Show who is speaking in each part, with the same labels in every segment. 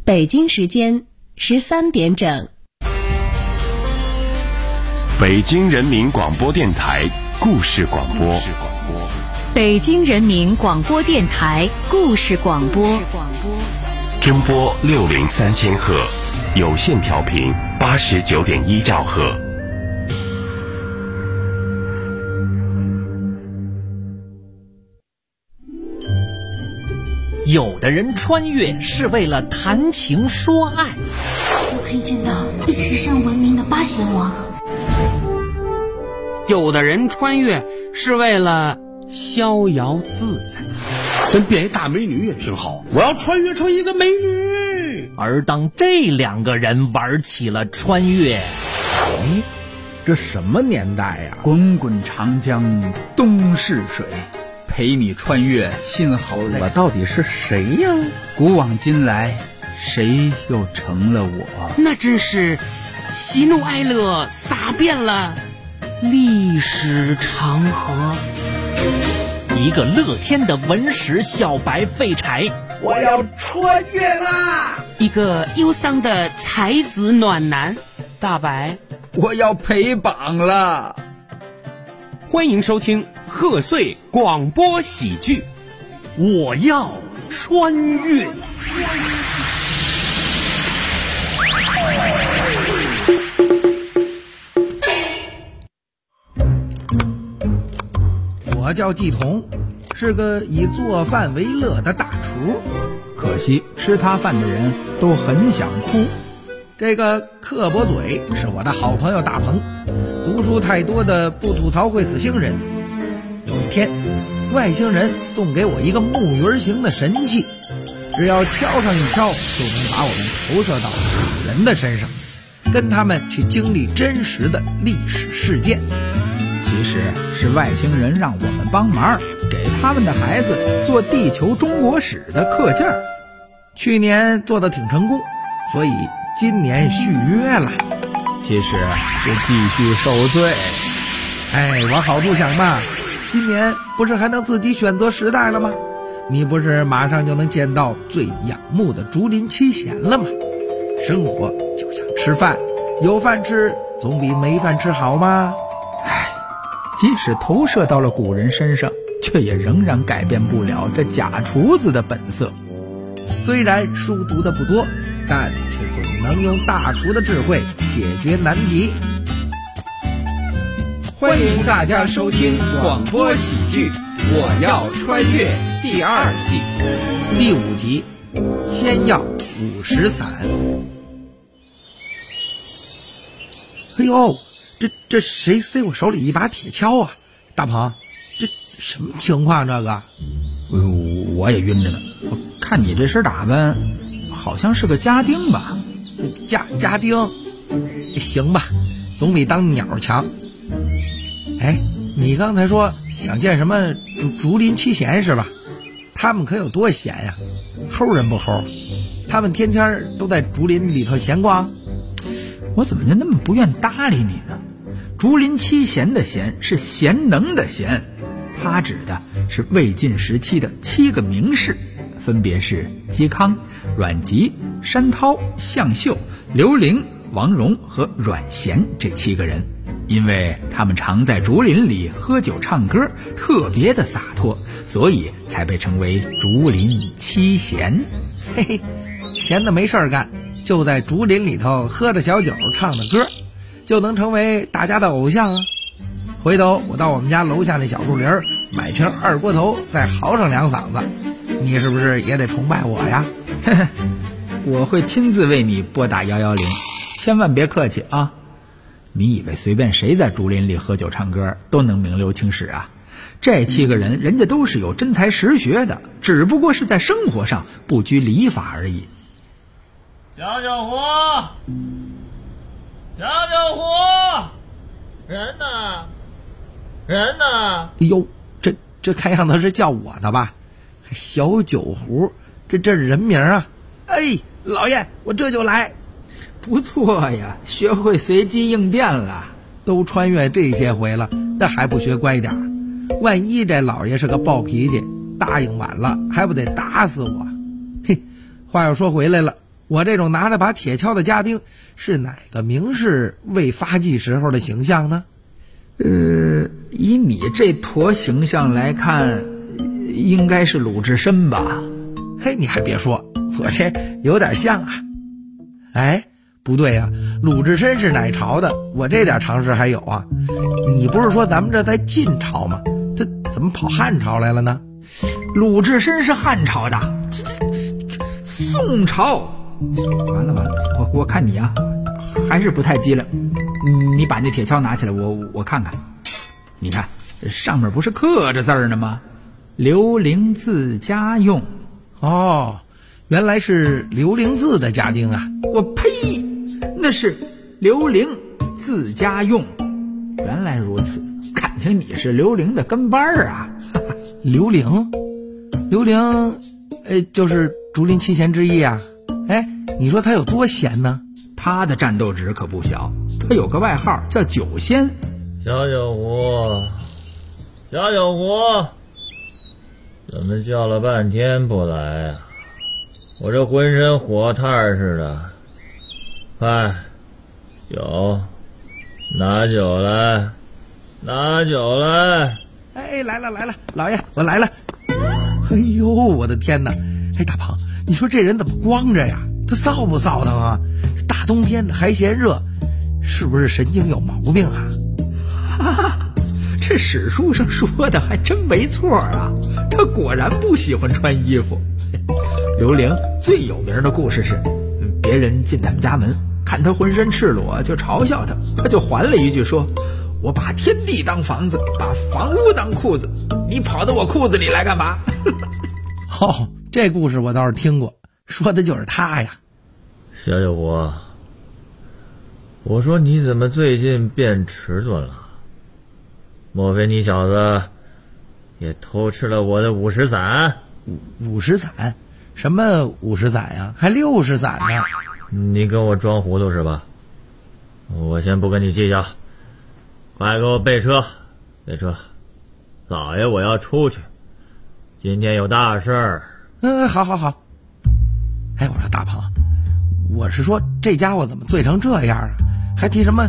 Speaker 1: 北京时间13点整。
Speaker 2: 北京人民广播电台故事广播。
Speaker 3: 北京人民广播电台故事广播。
Speaker 2: 中波603000赫，有线调频89.1兆赫。
Speaker 4: 有的人穿越是为了谈情说爱，
Speaker 5: 就可以见到历史上闻名的八贤王。
Speaker 6: 有的人穿越是为了逍遥自在，
Speaker 7: 跟变一大美女也挺好，我要穿越成一个美女。
Speaker 4: 而当这两个人玩起了穿越，
Speaker 8: 这什么年代呀？滚滚长江东逝水，陪你穿越心好累。
Speaker 9: 我到底是谁呀？
Speaker 8: 古往今来，谁又成了我？
Speaker 6: 那真是喜怒哀乐洒遍了历史长河。
Speaker 4: 一个乐天的文史小白废柴，
Speaker 9: 我要穿越啦！
Speaker 6: 一个忧伤的才子暖男大白，
Speaker 8: 我要陪榜了。
Speaker 6: 欢迎收听贺岁广播喜剧，
Speaker 4: 我要穿越。
Speaker 9: 我叫季彤，是个以做饭为乐的大厨。
Speaker 8: 可惜吃他饭的人都很想哭。
Speaker 9: 这个刻薄嘴是我的好朋友大鹏，读书太多的不吐槽会死星人。有一天，外星人送给我一个木鱼形的神器，只要敲上一敲，就能把我们投射到古人的身上，跟他们去经历真实的历史事件。
Speaker 8: 其实是外星人让我们帮忙，给他们的孩子做地球中国史的课件。
Speaker 9: 去年做得挺成功，所以今年续约了。
Speaker 8: 其实是继续受罪。
Speaker 9: 往好处想吧，今年不是还能自己选择时代了吗？你不是马上就能见到最仰慕的竹林七贤了吗？生活就像吃饭，有饭吃总比没饭吃好吗？
Speaker 8: 即使投射到了古人身上，却也仍然改变不了这假厨子的本色。
Speaker 9: 虽然书读的不多，但却总能用大厨的智慧解决难题。
Speaker 10: 欢迎大家收听广播喜剧《我要穿越》第2季
Speaker 9: 第5集，先要50伞。哎呦，这谁塞我手里一把铁锹啊？大鹏，这什么情况？这个
Speaker 8: 我也晕着呢。我看你这身打扮，好像是个家丁吧？
Speaker 9: 家丁，行吧，总比当鸟强。你刚才说想见什么竹林七贤是吧？他们可有多闲呀？齁人不齁？他们天天都在竹林里头闲逛。
Speaker 8: 我怎么就那么不愿搭理你呢？竹林七贤的贤是贤能的贤，他指的是魏晋时期的7个名士，分别是嵇康、阮籍、山涛、向秀、刘伶、王戎和阮咸这7个人。因为他们常在竹林里喝酒唱歌，特别的洒脱，所以才被称为竹林七贤。
Speaker 9: 嘿嘿，闲的没事干，就在竹林里头喝着小酒唱着歌，就能成为大家的偶像啊！回头我到我们家楼下那小树林买瓶二锅头，再嚎上2嗓子，你是不是也得崇拜我呀？
Speaker 8: 我会亲自为你拨打110，千万别客气啊！你以为随便谁在竹林里喝酒唱歌都能名留青史啊？这7个人，人家都是有真才实学的，只不过是在生活上不拘礼法而已。
Speaker 11: 小火，小火，人呢？人呢？
Speaker 9: 哎呦，这看样子是叫我的吧？小酒壶，这是人名啊！老爷，我这就来。
Speaker 8: 不错呀，学会随机应变了。
Speaker 9: 都穿越这些回了，这还不学乖点？万一这老爷是个暴脾气，答应晚了还不得打死我？嘿，话又说回来了， 我这种拿着把铁锹的家丁是哪个名士为发迹时候的形象呢？
Speaker 8: 以你这坨形象来看，应该是鲁智深吧？
Speaker 9: 嘿，你还别说，我这有点像啊。哎，不对啊，鲁智深是哪朝的？我这点常识还有啊。你不是说咱们这在晋朝吗？这怎么跑汉朝来了呢？
Speaker 8: 鲁智深是汉朝的，宋朝。完了，我看你啊，还是不太机灵。你把那铁锹拿起来，我看看。你看这上面不是刻着字儿呢吗？刘伶自家用。
Speaker 9: 哦，原来是刘伶字的家丁啊！
Speaker 8: 我呸，那是刘伶自家用。原来如此，感情你是刘伶的跟班啊！
Speaker 9: 刘伶，就是竹林七贤之一啊。哎，你说他有多闲呢？
Speaker 8: 他的战斗值可不小，他有个外号叫九仙。
Speaker 11: 小九胡，怎么叫了半天不来啊？我这浑身火炭似的。快，酒，拿酒来。
Speaker 9: 哎，来了，老爷，我来了。哎呦，我的天哪！哎，大鹏，你说这人怎么光着呀？他臊不臊腾啊？大冬天的还嫌热，是不是神经有毛病啊？
Speaker 8: 哈哈，这史书上说的还真没错啊，他果然不喜欢穿衣服。刘伶最有名的故事是，别人进他们家门，看他浑身赤裸，就嘲笑他，他就还了一句说：“我把天地当房子，把房屋当裤子，你跑到我裤子里来干嘛？”
Speaker 9: 哦，这故事我倒是听过，说的就是他呀。
Speaker 11: 小九胡，我说你怎么最近变迟钝了？莫非你小子也偷吃了我的50散
Speaker 9: ？50散？什么50散呀？还60散呢？
Speaker 11: 你跟我装糊涂是吧？我先不跟你计较，快给我备车，老爷我要出去，今天有大事儿。
Speaker 9: 好。哎，我说大鹏，我是说这家伙怎么醉成这样啊？还提什么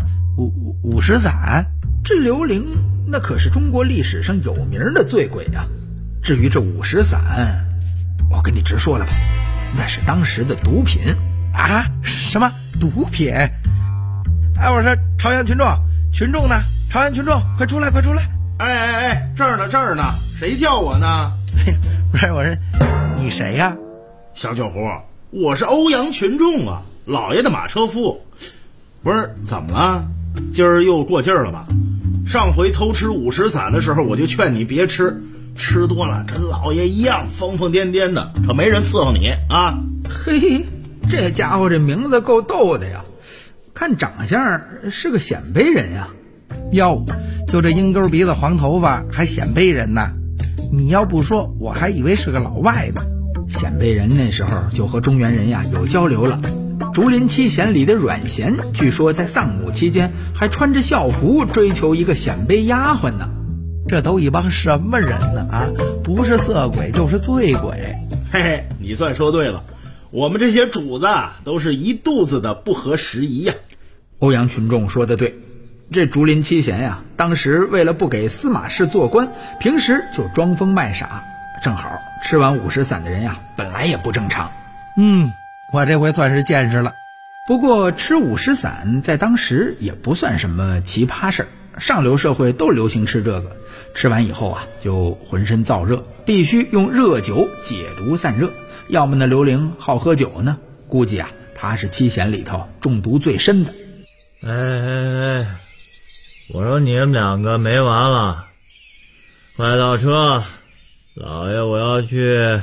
Speaker 9: 50散？
Speaker 8: 这刘伶那可是中国历史上有名的醉鬼啊。至于这50散，我跟你直说了吧，那是当时的毒品
Speaker 9: 啊！什么毒品？哎，我说朝阳群众呢？朝阳群众，快出来！
Speaker 7: 哎，这儿呢，谁叫我呢？
Speaker 9: 不是，我说你谁呀？
Speaker 7: 小九胡，我是欧阳群众啊，老爷的马车夫。不是，怎么了？今儿又过劲儿了吧？上回偷吃50散的时候，我就劝你别吃，吃多了跟老爷一样疯疯癫癫的，可没人伺候你啊。
Speaker 8: 嘿，这家伙这名字够逗的呀，看长相是个鲜卑人呀。
Speaker 9: 哟，就这鹰钩鼻子黄头发还鲜卑人呢？你要不说我还以为是个老外呢。
Speaker 8: 鲜卑人那时候就和中原人呀有交流了。竹林七贤里的阮咸，据说在丧母期间还穿着校服追求一个鲜卑丫鬟呢。
Speaker 9: 这都一帮什么人呢啊？不是色鬼就是醉鬼。
Speaker 7: 嘿嘿，你算说对了，我们这些主子都是一肚子的不合时宜呀。
Speaker 8: 欧阳群众说的对，这竹林七贤呀，当时为了不给司马氏做官，平时就装疯卖傻。正好吃完50散的人呀，本来也不正常。
Speaker 9: 我这回算是见识了。
Speaker 8: 不过吃50散在当时也不算什么奇葩事儿，上流社会都流行吃这个。吃完以后啊，就浑身燥热，必须用热酒解毒散热。要么呢，刘伶好喝酒呢，估计啊，他是七贤里头中毒最深的。
Speaker 11: 哎，我说你们两个没完了，快倒车，老爷我要去。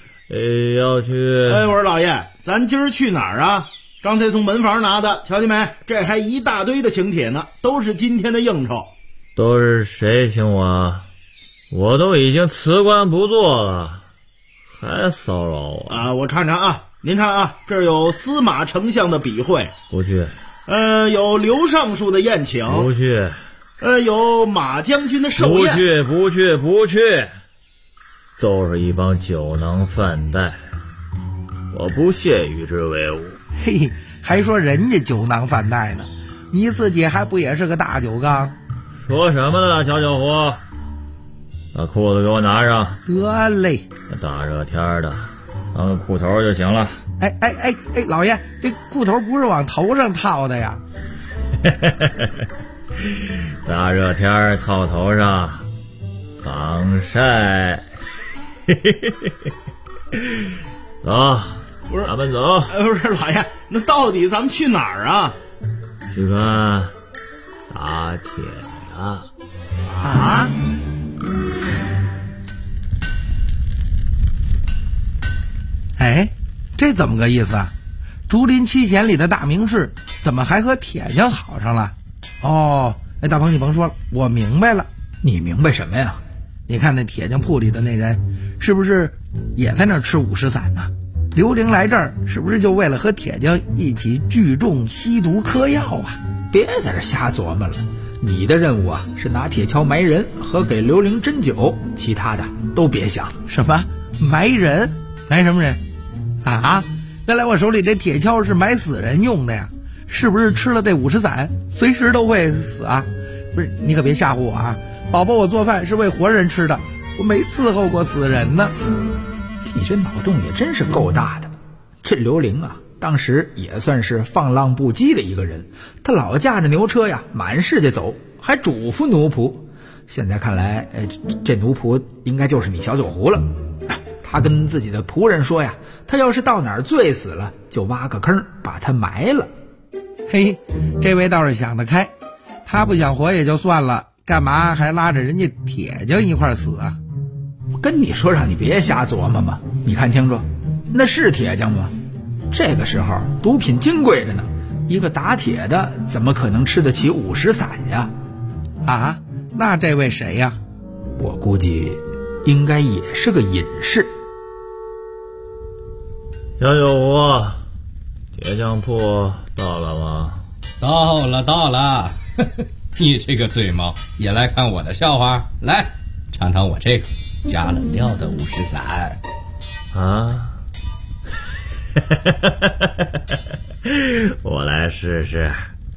Speaker 7: 哎，我说老爷，咱今儿去哪儿啊？刚才从门房拿的，瞧见没？这还一大堆的请帖呢，都是今天的应酬。
Speaker 11: 都是谁请我啊？我都已经辞官不做了，还骚扰我
Speaker 7: 啊！我看看啊，您看啊，这儿有司马丞相的笔会，
Speaker 11: 不去。
Speaker 7: 有刘尚书的宴请，
Speaker 11: 不去。
Speaker 7: 有马将军的寿宴，
Speaker 11: 不去。都是一帮酒囊饭袋， 我不屑与之为伍。
Speaker 9: 嘿，还说人家酒囊饭袋呢，你自己还不也是个大酒缸？
Speaker 11: 说什么呢，小酒壶？把裤子给我拿上。
Speaker 9: 得嘞。
Speaker 11: 大热天的，当个裤头就行了。
Speaker 9: 哎，老爷，这裤头不是往头上套的呀？
Speaker 11: 大热天套头上，防晒。走，
Speaker 7: 不是，
Speaker 11: 咱们走。
Speaker 7: 不是老爷，那到底咱们去哪儿啊？
Speaker 11: 去看打铁呀！
Speaker 9: 啊？哎，这怎么个意思啊？竹林七贤里的大名士怎么还和铁匠好上了？哦，哎，大鹏你甭说了，我明白了。
Speaker 8: 你明白什么呀？
Speaker 9: 你看那铁匠铺里的那人，是不是也在那儿吃50散呢？刘伶来这儿是不是就为了和铁匠一起聚众吸毒嗑药啊？
Speaker 8: 别在这瞎琢磨了，你的任务啊是拿铁锹埋人和给刘伶斟酒，其他的都别想。
Speaker 9: 什么埋人？埋什么人啊？原来我手里这铁锹是埋死人用的呀？是不是吃了这50散随时都会死啊？不是，你可别吓唬我啊！宝宝，我做饭是为活人吃的，我没伺候过死人呢。
Speaker 8: 你这脑洞也真是够大的。这刘伶啊，当时也算是放浪不羁的一个人，他老驾着牛车呀，满世界走，还嘱咐奴仆。现在看来，这奴仆应该就是你小酒壶了。他跟自己的仆人说呀，他要是到哪儿醉死了，就挖个坑把他埋了。
Speaker 9: 嘿，这位倒是想得开，他不想活也就算了，干嘛还拉着人家铁匠一块死啊？
Speaker 8: 跟你说让你别瞎琢磨嘛，你看清楚，那是铁匠吗？这个时候毒品金贵着呢，一个打铁的怎么可能吃得起50散呀？
Speaker 9: 啊，那这位谁呀？
Speaker 8: 我估计应该也是个隐士。
Speaker 11: 小酒壶，铁匠铺到了吗？
Speaker 10: 到了。你这个醉猫也来看我的笑话，来尝尝我这个加了料的50散
Speaker 11: 啊！我来试试。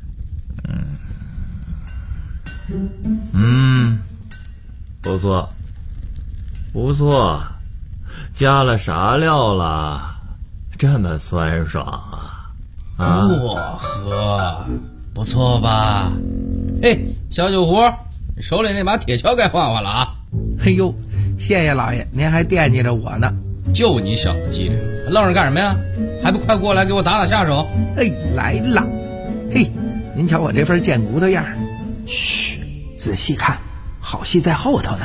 Speaker 11: 不错，加了啥料了？这么酸爽啊！
Speaker 10: 呵，不错吧？嘿，小酒壶，你手里那把铁锹该换换了啊！
Speaker 9: 嘿呦，谢谢老爷，您还惦记着我呢。
Speaker 10: 就你小子机灵，愣着干什么呀？还不快过来给我打打下手？
Speaker 9: 哎，来了。嘿，您瞧我这份贱骨头样。
Speaker 8: 嘘，仔细看，好戏在后头呢。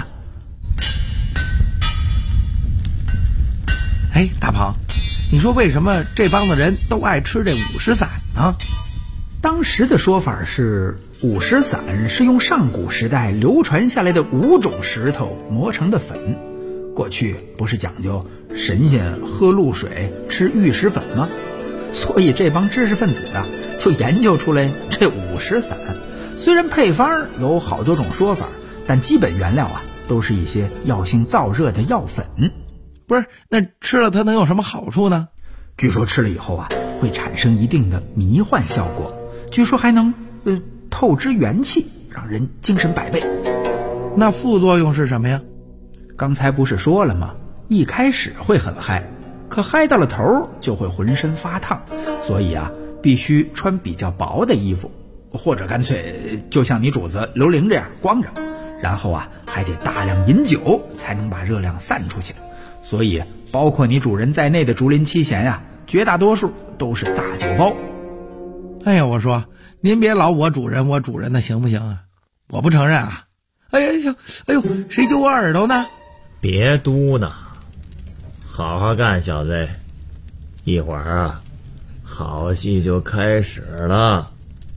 Speaker 9: 哎，大鹏，你说为什么这帮子人都爱吃这50散呢？
Speaker 8: 当时的说法是50散是用上古时代流传下来的5种石头磨成的粉。过去不是讲究神仙喝露水吃玉石粉吗？所以这帮知识分子啊，就研究出来这50散。虽然配方有好多种说法，但基本原料啊都是一些药性燥热的药粉。
Speaker 9: 不是，那吃了它能有什么好处呢？
Speaker 8: 据说吃了以后啊，会产生一定的迷幻效果，据说还能透支元气，让人精神百倍。
Speaker 9: 那副作用是什么呀？
Speaker 8: 刚才不是说了吗？一开始会很嗨，可嗨到了头就会浑身发烫，所以啊，必须穿比较薄的衣服，或者干脆就像你主子刘伶这样光着，然后啊，还得大量饮酒才能把热量散出去。所以包括你主人在内的竹林七贤呀，绝大多数都是大酒包。
Speaker 9: 哎呀，我说您别老我主人的行不行啊？我不承认啊！哎呦，谁揪我耳朵呢？
Speaker 11: 别嘟囔，好好干，小子，一会儿啊，好戏就开始了。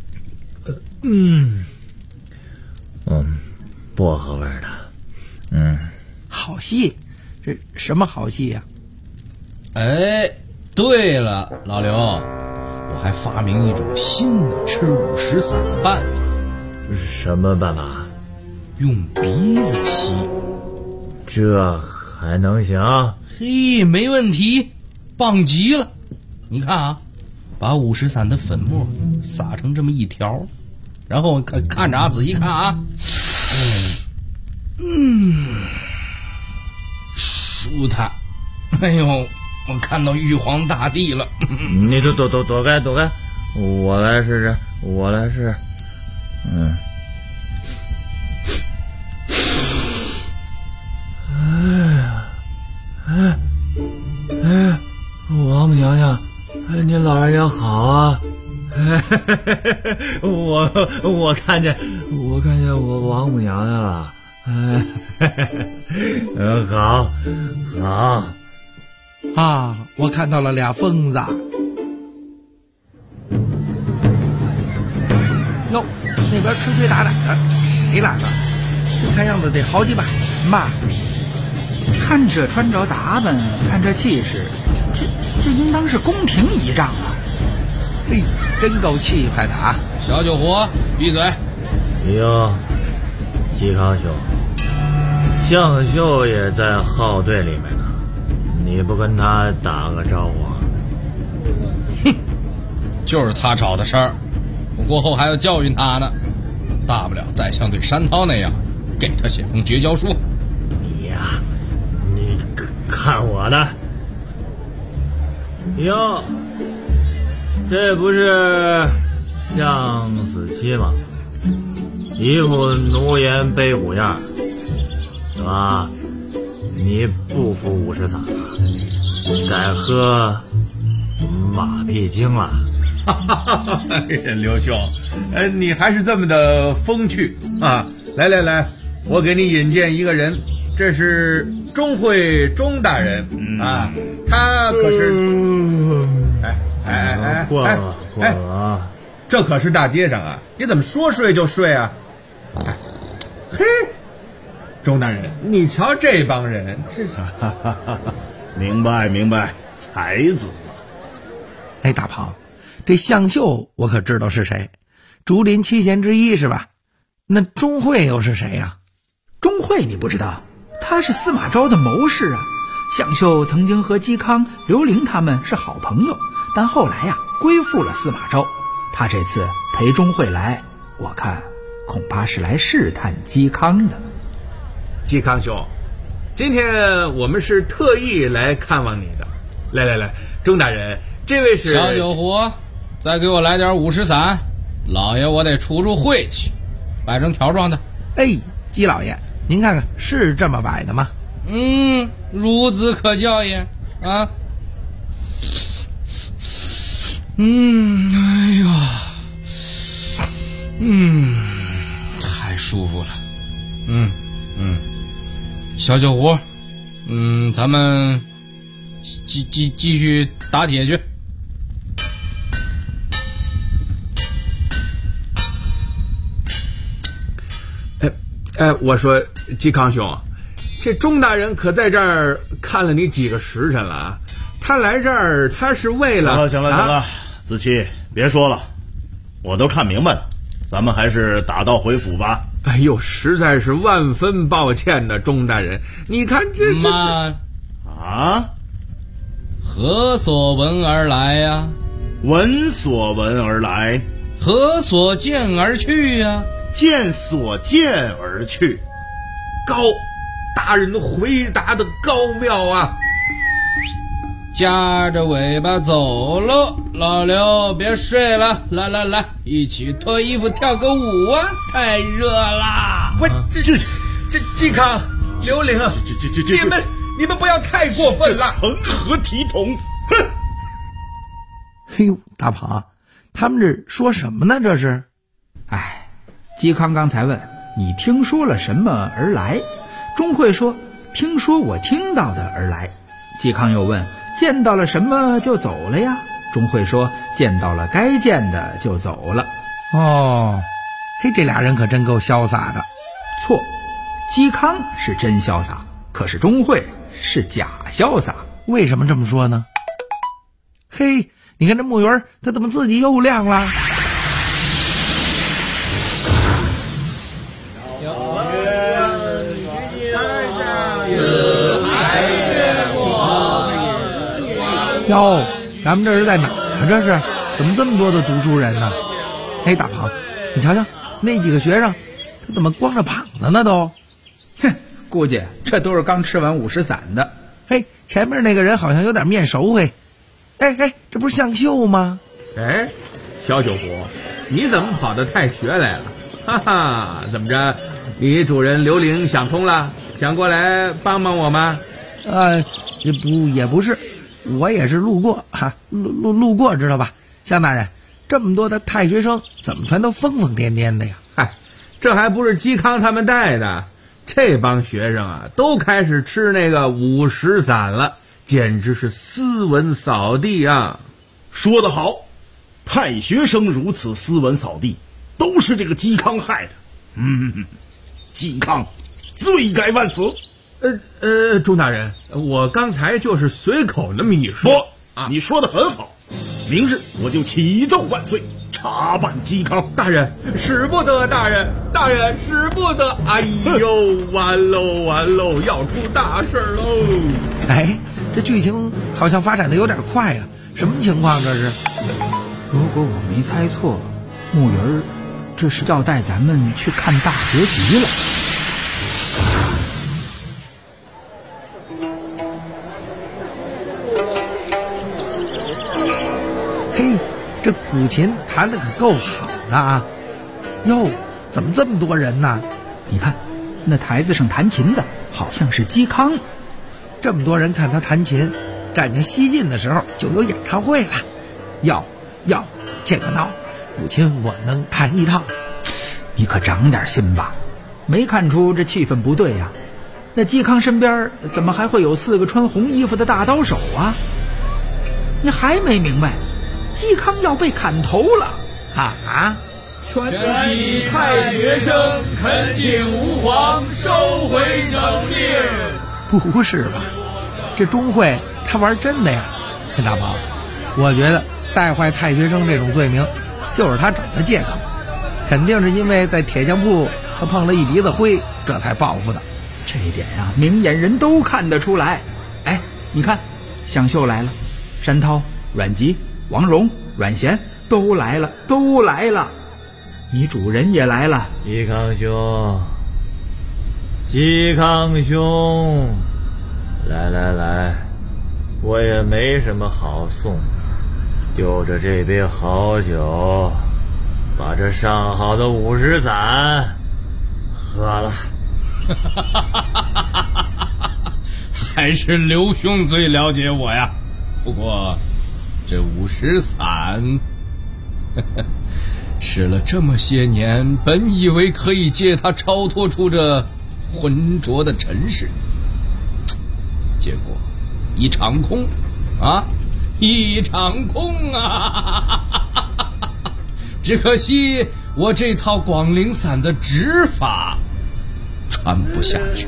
Speaker 11: 薄荷味的，
Speaker 9: 好戏？这什么好戏呀？
Speaker 10: 哎，对了，老刘，我还发明一种新的吃50散的办法。
Speaker 11: 什么办法？
Speaker 10: 用鼻子吸。
Speaker 11: 这还能行？
Speaker 10: 嘿，没问题。 棒极了！你看啊，把53的粉末撒成这么一条，然后看着啊，仔细看啊，舒坦！哎呦，我看到玉皇大帝了！
Speaker 11: 你躲开，我来试试，王母娘娘，您老人家好啊！我看见我王母娘娘了，好
Speaker 9: 啊，我看到了俩疯子。哟，那边吹吹打打的，谁来了？这看样子得好几百人吧。
Speaker 8: 看这穿着打扮，看这气势，这应当是宫廷仪仗啊！
Speaker 9: 嘿，真够气派的啊！
Speaker 10: 小酒壶，闭嘴！
Speaker 11: 哟，嵇康兄，向秀也在号队里面呢，你不跟他打个招呼啊？
Speaker 10: 哼，就是他找的事儿，我过后还要教训他呢，大不了再像对山涛那样，给他写封绝交书。
Speaker 11: 你呀，你看我的。哟，这不是向子期吗？一副奴颜卑虎样，是吧？你不服53了，改喝马屁精了。
Speaker 12: 刘兄，你还是这么的风趣啊！来，我给你引荐一个人，这是钟会钟大人啊，他可是，
Speaker 11: 过了啊！
Speaker 12: 这可是大街上啊，你怎么说睡就睡啊？嘿，钟大人，你瞧这帮人，这是
Speaker 7: 明白，才子。
Speaker 9: 哎，大鹏，这向秀我可知道是谁，竹林七贤之一是吧？那钟会又是谁呀？
Speaker 8: 钟会你不知道，他是司马昭的谋士啊。向秀曾经和嵇康、刘伶他们是好朋友，但后来呀归附了司马昭。他这次陪钟会来，我看恐怕是来试探嵇康的。
Speaker 12: 嵇康兄，今天我们是特意来看望你的。来，钟大人，这位是
Speaker 10: 小酒壶，再给我来点50散，老爷我得出晦气，摆成条状的。
Speaker 9: 哎，嵇老爷，您看看是这么摆的吗？
Speaker 10: 孺子可教也啊！哎呦，太舒服了。小酒壶，咱们继续打铁去。
Speaker 12: 我说嵇康兄，这钟大人可在这儿看了你几个时辰了啊？他来这儿他是为了……
Speaker 7: 行了，子期别说了，我都看明白了，咱们还是打道回府吧。
Speaker 12: 哎呦，实在是万分抱歉的，钟大人，你看这是
Speaker 7: 啊？
Speaker 10: 何所闻而来呀？
Speaker 7: 闻所闻而来。
Speaker 10: 何所见而去呀？
Speaker 7: 见所见而去。
Speaker 12: 大人回答的高妙啊！
Speaker 10: 夹着尾巴走喽，老刘别睡了，来，一起脱衣服跳个舞啊！太热啦！
Speaker 12: 这嵇康、刘伶，你们不要太过分了，
Speaker 7: 成何体统！哼！
Speaker 9: 嘿呦，大鹏，他们这说什么呢？这是？
Speaker 8: 哎，嵇康刚才问你听说了什么而来，钟会说听说我听到的而来。嵇康又问见到了什么就走了呀？钟会说见到了该见的就走了。
Speaker 9: 哦，嘿，这俩人可真够潇洒的。
Speaker 8: 错，嵇康是真潇洒，可是钟会是假潇洒。
Speaker 9: 为什么这么说呢？嘿，你看这木鱼他怎么自己又亮了？ 哟，咱们这是在哪儿？这是怎么这么多的读书人呢？哎，大鹏，你瞧瞧那几个学生，他怎么光着膀子呢都？
Speaker 8: 哼，估计这都是刚吃完50散的。
Speaker 9: 嘿，前面那个人好像有点面熟嘿。哎，这不是向秀吗？
Speaker 12: 哎，小九虎，你怎么跑到太学来了？哈哈，怎么着？李主任刘玲想通了，想过来帮帮我吗？
Speaker 9: 也不是，我也是路过哈，路过知道吧？向大人，这么多的太学生，怎么全都疯疯癫癫的呀？
Speaker 12: 嗨，这还不是嵇康他们带的？这帮学生啊，都开始吃那个50散了，简直是斯文扫地啊！
Speaker 7: 说得好，太学生如此斯文扫地，都是这个嵇康害的。嵇康罪该万死。
Speaker 12: 钟大人，我刚才就是随口那么一说。
Speaker 7: 你说的很好，明日我就启奏万岁，查办嵇康。
Speaker 12: 大人使不得，大人使不得！哎呦，完喽，要出大事喽！
Speaker 9: 哎，这剧情好像发展的有点快啊，什么情况这是？
Speaker 8: 如果我没猜错，木鱼儿这是要带咱们去看大结局了。
Speaker 9: 嘿，这古琴弹得可够好的啊！哟，怎么这么多人呢？
Speaker 8: 你看，那台子上弹琴的好像是嵇康。
Speaker 9: 这么多人看他弹琴，赶上西晋的时候就有演唱会了。要这个闹，古琴我能弹一套。
Speaker 8: 你可长点心吧，没看出这气氛不对呀？那嵇康身边怎么还会有4个穿红衣服的大刀手啊？你还没明白，嵇康要被砍头了
Speaker 9: 啊！
Speaker 13: 全体太学生恳请吾皇收回整令。
Speaker 9: 不是吧？这钟会他玩真的呀？陈大宝，我觉得带坏太学生这种罪名就是他找的借口，肯定是因为在铁匠铺他碰了一鼻子灰，这才报复的。
Speaker 8: 这一点呀，明眼人都看得出来。哎，你看，向秀来了，山涛、阮籍、王戎、阮咸都来了。你主人也来了。
Speaker 11: 嵇康兄，来，我也没什么好送的，就着这杯好酒，把这上好的50散喝了。
Speaker 10: 还是刘兄最了解我呀。不过这50散吃了这么些年，本以为可以借它超脱出这浑浊的尘世，结果一场空啊！只可惜我这套广陵散的指法传不下去。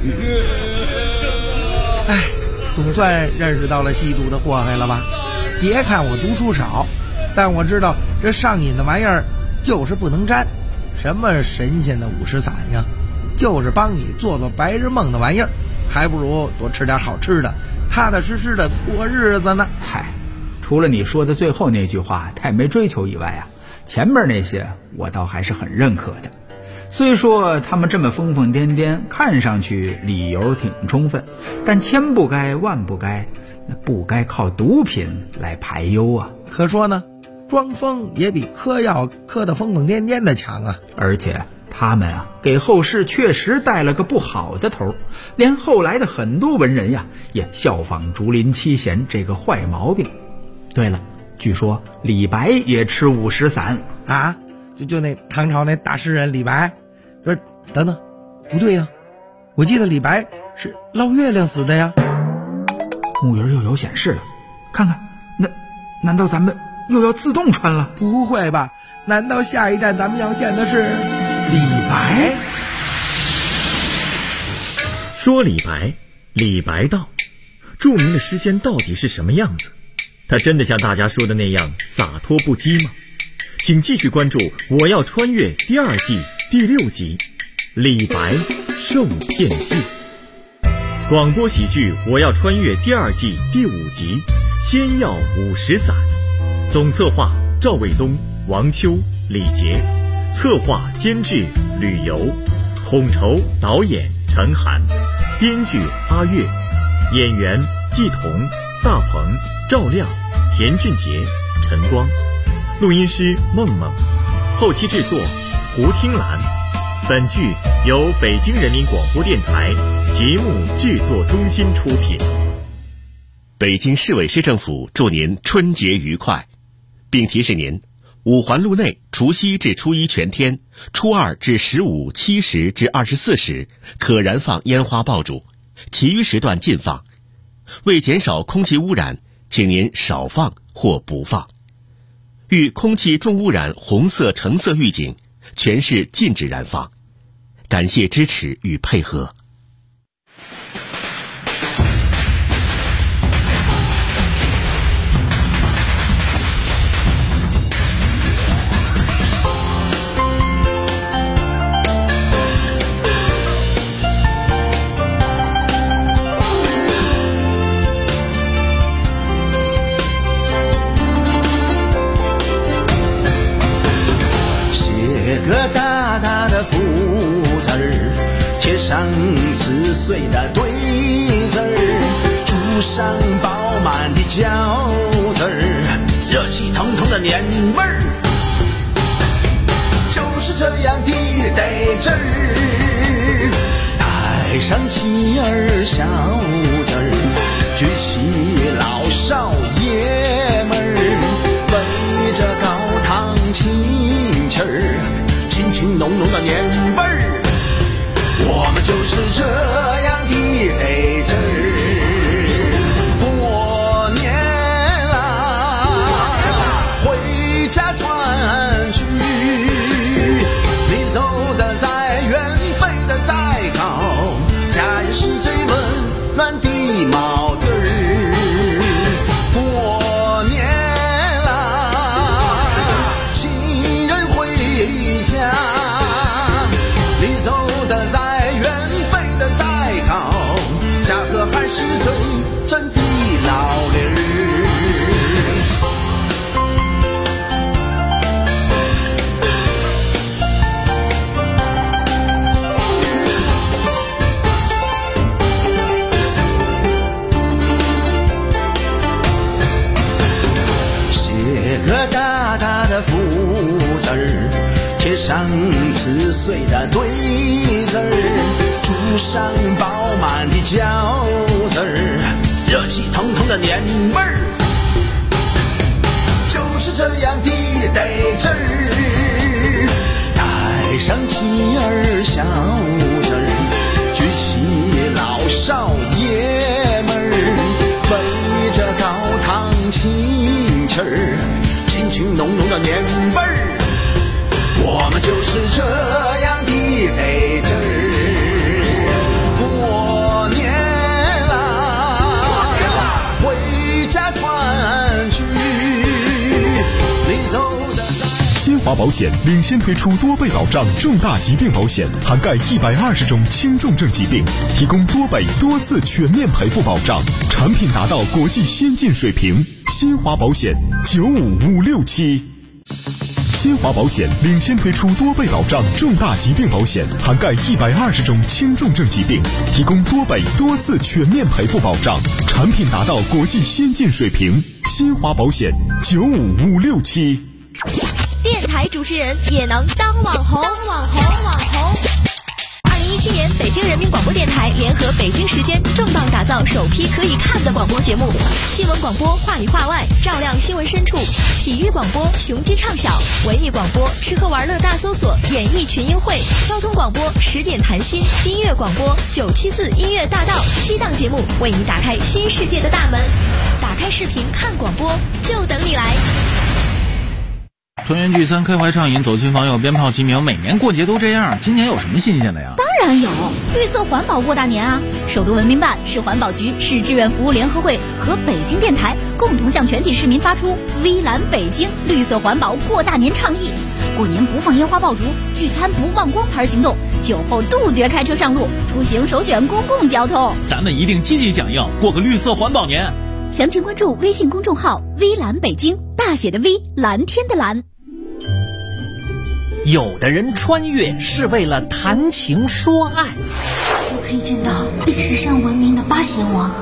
Speaker 9: 哎，总算认识到了吸毒的祸害了吧？别看我读书少，但我知道这上瘾的玩意儿就是不能沾。什么神仙的50散呀，就是帮你做白日梦的玩意儿，还不如多吃点好吃的，踏踏实实的过日子呢。
Speaker 8: 嗨，除了你说的最后那句话太没追求以外啊，前面那些我倒还是很认可的。虽说他们这么疯疯癫癫，看上去理由挺充分，但千不该万不该，那不该靠毒品来排忧啊。
Speaker 9: 可说呢，装疯也比嗑药嗑得疯疯癫癫的强啊。
Speaker 8: 而且他们啊，给后世确实带了个不好的头，连后来的很多文人呀，也效仿竹林七贤这个坏毛病。对了，据说李白也吃50散
Speaker 9: 啊，就那唐朝那大诗人李白。不是，等等，不对呀，我记得李白是捞月亮死的呀。
Speaker 8: 木鱼又有显示了，看看，难道咱们又要自动穿了？
Speaker 9: 不会吧？难道下一站咱们要见的是李白？
Speaker 2: 说李白，李白道，著名的诗仙到底是什么样子？他真的像大家说的那样洒脱不羁吗？请继续关注《我要穿越》第2季第6集《李白受骗记》。广播喜剧《我要穿越》第2季第5集， 仙药50伞，总策划赵卫东、王秋、李杰，策划监制吕游，统筹导演陈寒，编剧阿月，演员季彤、大鹏、赵亮、田俊杰、陈光，录音师梦梦，后期制作胡听兰。本剧由北京人民广播电台节目制作中心出品。
Speaker 14: 北京市委市政府祝您春节愉快，并提示您，五环路内除夕至初一全天，初二至15、7时至24时可燃放烟花爆竹，其余时段禁放。为减少空气污染，请您少放或不放。遇空气重污染红色、橙色预警，全市禁止燃放。感谢支持与配合。
Speaker 15: 写个大大的福字儿，贴上撕碎的对字儿，祝上饱满的饺子儿，热气腾腾的年味儿，就是这样的得劲儿。带上妻儿小子儿，举起老少爷们儿，围着高堂亲戚儿，亲情浓浓的年味儿，我们就是这样的得劲儿。过年啦，回家团聚，你走的再远，飞的再高，家人是最温暖的锚点儿。过年啦，亲人回家，你走的再远，飞的再高，家和还是最真的老理儿。写个大大的福字儿，贴上撕碎的对字儿，祝上饱满的饺子儿，热气腾腾的年味儿，就是这样的得劲儿。带上妻儿小子儿，举起老少爷们儿，围着高堂亲戚儿，亲情浓浓的年味儿，我们就是这样的得劲儿。过年啦，回家团聚，你走的
Speaker 16: 新华保险领先推出多倍保障重大疾病保险，涵盖120种轻重症疾病，提供多倍多次全面赔付保障，产品达到国际先进水平。新华保险95567。新华保险领先推出多倍保障重大疾病保险，涵盖120种轻重症疾病，提供多倍多次全面赔付保障，产品达到国际先进水平。新华保险95567。
Speaker 17: 电台主持人也能当网红。2017年，北京人民广播电台联合北京时间重磅打造首批可以看的广播节目：新闻广播话里话外，照亮新闻深处；体育广播雄鸡唱晓；文艺广播吃喝玩乐大搜索，演艺群英会；交通广播10点谈心；音乐广播974音乐大道，7档节目为你打开新世界的大门。打开视频看广播，就等你来。
Speaker 18: 团圆聚餐，开怀畅饮，走亲访友，鞭炮齐鸣，每年过节都这样，今年有什么新鲜的呀？
Speaker 19: 当然有，绿色环保过大年啊！首都文明办、市环保局、市志愿服务联合会和北京电台共同向全体市民发出微蓝北京绿色环保过大年倡议。过年不放烟花爆竹，聚餐不忘光牌行动，酒后杜绝开车上路，出行首选公共交通。
Speaker 18: 咱们一定积极响应，过个绿色环保年。
Speaker 19: 详情关注微信公众号微蓝北京，大写的 V， 蓝天的蓝。
Speaker 4: 有的人穿越是为了谈情说爱，
Speaker 5: 就可以见到历史上闻名的八贤王。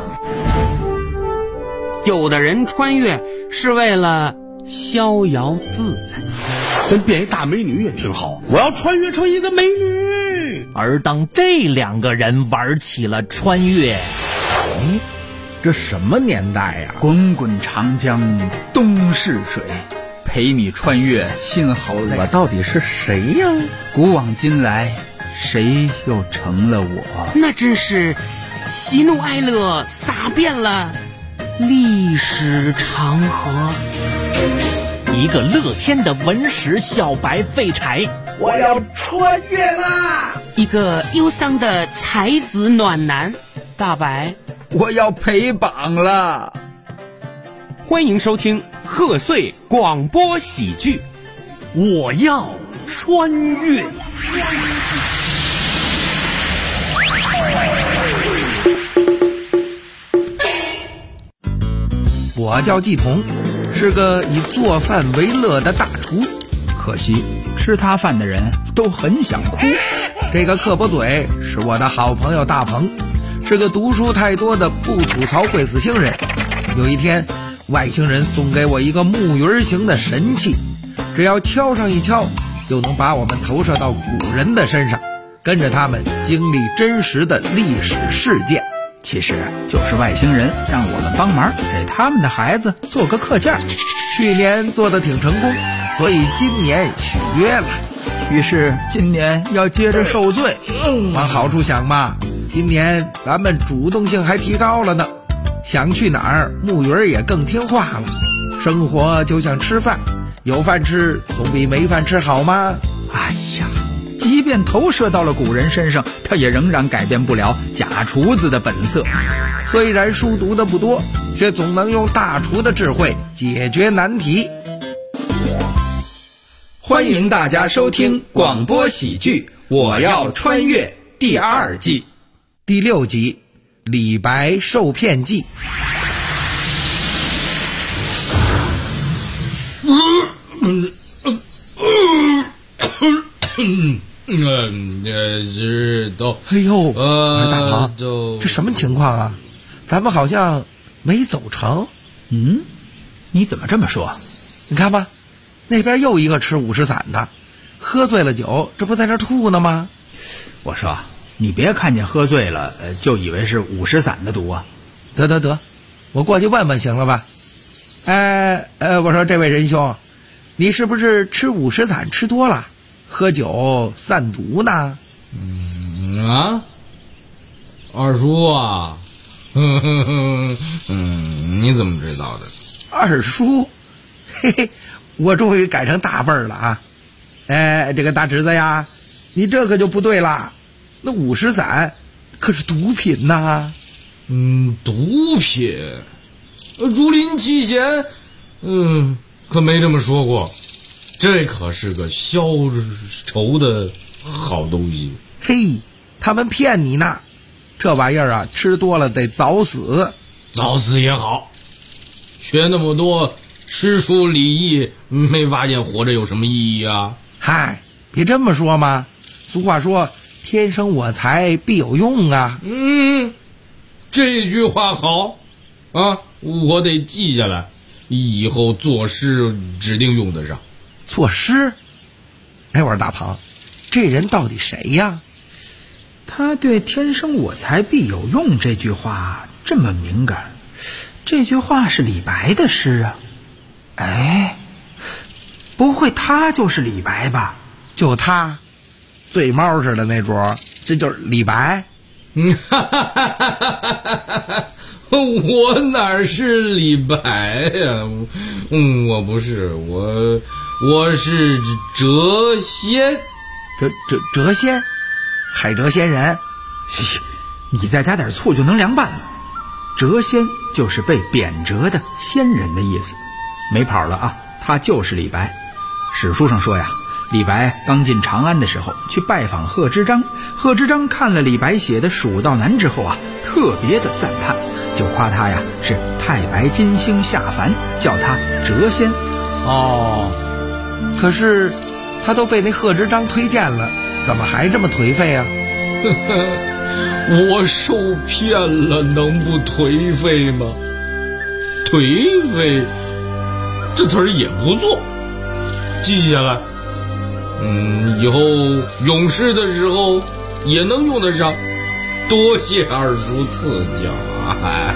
Speaker 6: 有的人穿越是为了逍遥自在，
Speaker 13: 跟变一大美女也挺好，我要穿越成一个美女。
Speaker 4: 而当这两个人玩起了穿越，
Speaker 9: 这什么年代呀？
Speaker 8: 滚滚长江东逝水，陪你穿越新好累。
Speaker 9: 我到底是谁呀？
Speaker 8: 古往今来，谁又成了我？
Speaker 6: 那真是喜怒哀乐洒遍了历史长河。
Speaker 4: 一个乐天的文史小白废柴，
Speaker 9: 我要穿越啦！
Speaker 6: 一个忧伤的才子暖男大白，
Speaker 8: 我要陪榜了。
Speaker 6: 欢迎收听贺岁广播喜剧《我要穿越》。
Speaker 9: 我叫季彤，是个以做饭为乐的大厨，
Speaker 8: 可惜吃他饭的人都很想哭。
Speaker 9: 这个刻薄嘴是我的好朋友大鹏，是个读书太多的不吐槽会死星人。有一天，外星人送给我一个木鱼形的神器，只要敲上一敲，就能把我们投射到古人的身上，跟着他们经历真实的历史事件。
Speaker 8: 其实就是外星人让我们帮忙给他们的孩子做个课件。
Speaker 9: 去年做得挺成功，所以今年许约了，
Speaker 8: 于是今年要接着受罪。
Speaker 9: 往好处想嘛，今年咱们主动性还提高了呢，想去哪儿木鱼也更听话了。生活就像吃饭，有饭吃总比没饭吃好吗？
Speaker 8: 哎呀，即便投射到了古人身上，他也仍然改变不了假厨子的本色。
Speaker 9: 虽然书读的不多，却总能用大厨的智慧解决难题。
Speaker 8: 欢迎大家收听广播喜剧《我要穿越》第2季
Speaker 9: 第6集《李白受骗记》。
Speaker 10: 知道。
Speaker 9: 哎呦，大鹏，这什么情况啊？咱们好像没走成。
Speaker 8: 你怎么这么说？
Speaker 9: 你看吧，那边又一个吃50散的，喝醉了酒，这不在这吐呢吗？
Speaker 8: 我说，你别看见喝醉了，就以为是50散的毒啊。
Speaker 9: 得，我过去问问行了吧？我说这位仁兄，你是不是吃50散吃多了？喝酒散毒呢？
Speaker 10: 二叔啊，你怎么知道的？
Speaker 9: 二叔，嘿嘿，我终于改成大辈儿了啊！这个大侄子呀，你这可就不对了，那50散可是毒品呐。
Speaker 10: 毒品？竹林七贤，可没这么说过。这可是个消愁的好东西。
Speaker 9: 嘿，他们骗你呢，这玩意儿啊，吃多了得早死。
Speaker 10: 早死也好，学那么多诗书礼义，没发现活着有什么意义啊？
Speaker 9: 嗨，别这么说嘛，俗话说天生我材必有用啊。
Speaker 10: 这句话好啊，我得记下来，以后作诗指定用得上。
Speaker 9: 作诗？我说大鹏，这人到底谁呀？
Speaker 8: 他对天生我材必有用这句话这么敏感，这句话是李白的诗啊。不会他就是李白吧？
Speaker 9: 就他，醉猫似的那桌，这就是李白。
Speaker 10: 我哪是李白呀？我不是，我是谪仙。
Speaker 9: 谪仙？海谪仙人？
Speaker 8: 你再加点醋就能凉拌了。谪仙就是被贬谪的仙人的意思，没跑了啊，他就是李白。史书上说呀， 李白刚进长安的时候去拜访贺知章，贺知章看了李白写的《蜀道难》之后啊，特别的赞叹，就夸他呀是太白金星下凡，叫他谪仙。
Speaker 9: 可是他都被那贺知章推荐了，怎么还这么颓废啊？
Speaker 10: 我受骗了，能不颓废吗？颓废这词儿也不错，记下来。以后咏诗的时候也能用得上。多谢二叔赐教啊！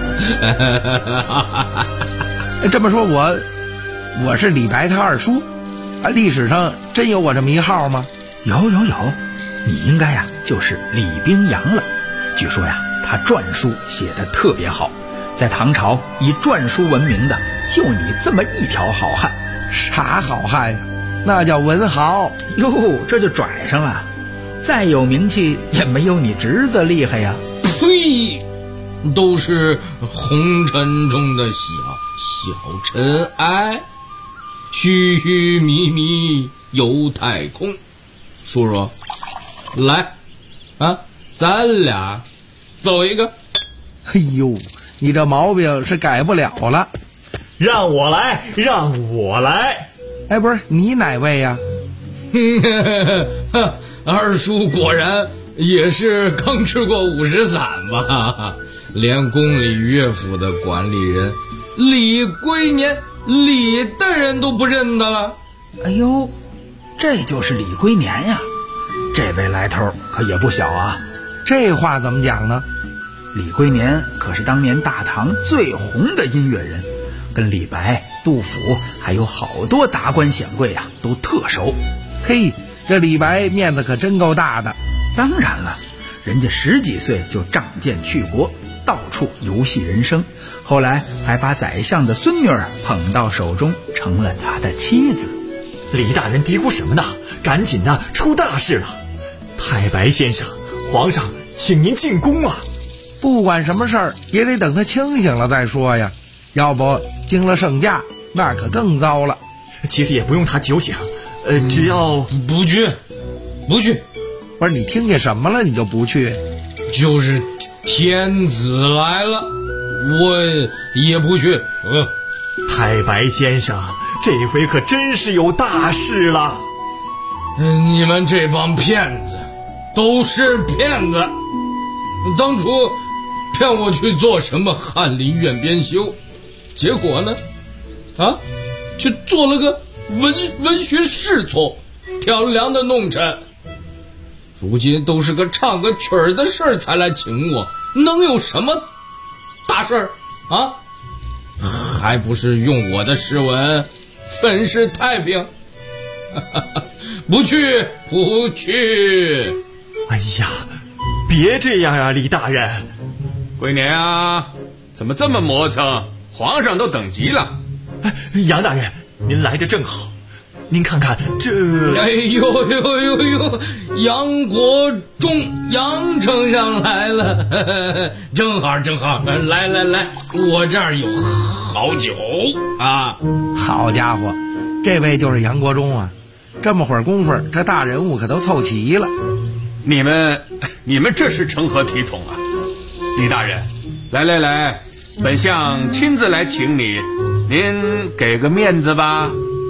Speaker 9: 这么说我是李白他二叔啊？历史上真有我这么一号吗？
Speaker 8: 有，你应该呀就是李冰洋了。据说呀他篆书写得特别好，在唐朝以篆书闻名的就你这么一条好汉。
Speaker 9: 啥好汉呀？那叫文豪
Speaker 8: 哟，这就拽上了。再有名气也没有你侄子厉害呀。
Speaker 10: 呸，都是红尘中的小尘埃，虚虚迷迷游太空。叔叔来啊，咱俩走一个。
Speaker 9: 哎呦，你这毛病是改不了了。
Speaker 2: 让我来。
Speaker 9: 哎，不是你哪位呀？
Speaker 10: 二叔果然也是刚吃过50散吧？连宫里乐府的管理人李龟年李大人都不认得了。
Speaker 8: 哎呦，这就是李龟年呀，这位来头可也不小啊。
Speaker 9: 这话怎么讲呢？
Speaker 8: 李龟年可是当年大唐最红的音乐人，跟李白、杜甫还有好多达官显贵啊都特熟。
Speaker 9: 嘿，这李白面子可真够大的。
Speaker 8: 当然了，人家10几岁就仗剑去国，到处游戏人生，后来还把宰相的孙女儿捧到手中，成了他的妻子。
Speaker 2: 李大人嘀咕什么呢？赶紧的，出大事了！太白先生，皇上请您进宫啊！
Speaker 9: 不管什么事儿也得等他清醒了再说呀，要不惊了圣驾那可更糟了。
Speaker 2: 其实也不用他酒醒，只要
Speaker 10: 不去。
Speaker 9: 不是你听见什么了你就不去？
Speaker 10: 就是天子来了我也不去。
Speaker 2: 太白先生，这回可真是有大事了。
Speaker 10: 你们这帮骗子都是骗子，当初骗我去做什么翰林院编修，结果呢却做了个文学侍从，挑梁的弄臣。如今都是个唱个曲儿的事儿才来请我，能有什么大事儿啊？还不是用我的诗文粉饰太平。不去。
Speaker 2: 哎呀，别这样啊，李大人。
Speaker 12: 龟年啊，怎么这么磨蹭？皇上都等急了。
Speaker 2: 杨大人，您来得正好。您看看这……
Speaker 10: 哎呦，杨国忠杨丞相来了，正好，来，我这儿有好酒啊！
Speaker 9: 好家伙，这位就是杨国忠啊！这么会儿功夫，这大人物可都凑齐了。
Speaker 12: 你们这是成何体统啊？李大人，来，本相亲自来请你，您给个面子吧。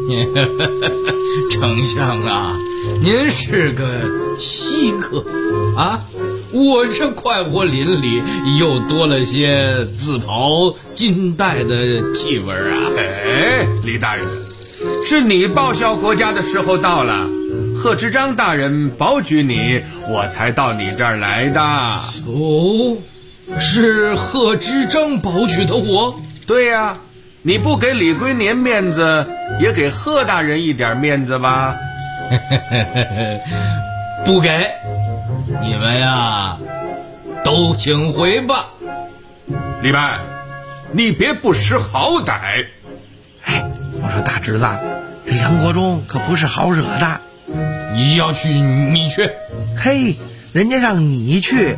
Speaker 10: 丞相啊，您是个稀客啊！我这快活林里又多了些紫袍金带的气味啊！
Speaker 12: 李大人，是你报效国家的时候到了，贺知章大人保举你，我才到你这儿来的。
Speaker 10: 哦，是贺知章保举的我？
Speaker 12: 对呀，你不给李龟年面子，也给贺大人一点面子吧？
Speaker 10: 不给，你们呀，都请回吧。
Speaker 12: 李白，你别不识好歹。
Speaker 9: 我说大侄子，这杨国忠可不是好惹的。
Speaker 10: 你要去你去。
Speaker 9: 嘿，人家让你去。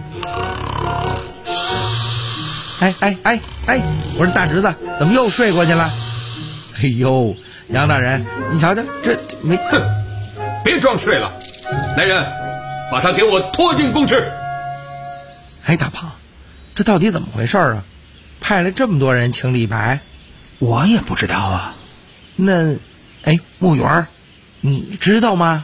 Speaker 9: 哎，我说大侄子怎么又睡过去了？哎呦，杨大人，你瞧瞧，这没
Speaker 10: 别装睡了，来人，把他给我拖进宫去。
Speaker 9: 哎，大胖，这到底怎么回事啊？派了这么多人请李白，
Speaker 8: 我也不知道啊。
Speaker 9: 那，哎，木园，你知道吗？